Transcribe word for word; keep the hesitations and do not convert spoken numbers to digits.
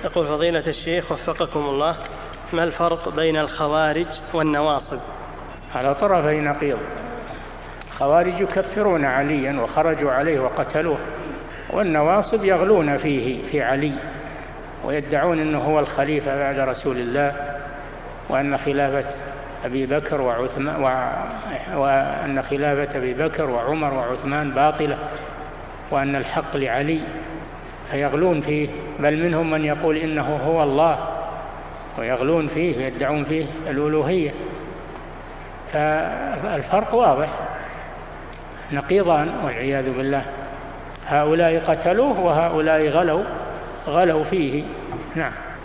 يقول فضيلة الشيخ وفقكم الله، ما الفرق بين الخوارج والنواصب؟ على طرفي نقيض. الخوارج يكفرون عليا وخرجوا عليه وقتلوه، والنواصب يغلون فيه في علي ويدعون أنه هو الخليفة بعد رسول الله، وأن خلافة أبي بكر وعثمان وأن خلافة أبي بكر وعمر وعثمان باطلة، وأن الحق لعلي، فيغلون فيه. بل منهم من يقول إنه هو الله ويغلون فيه ويدعون فيه الألوهية. فالفرق واضح، نقيضان والعياذ بالله. هؤلاء قتلوه وهؤلاء غلوا غلوا فيه. نعم.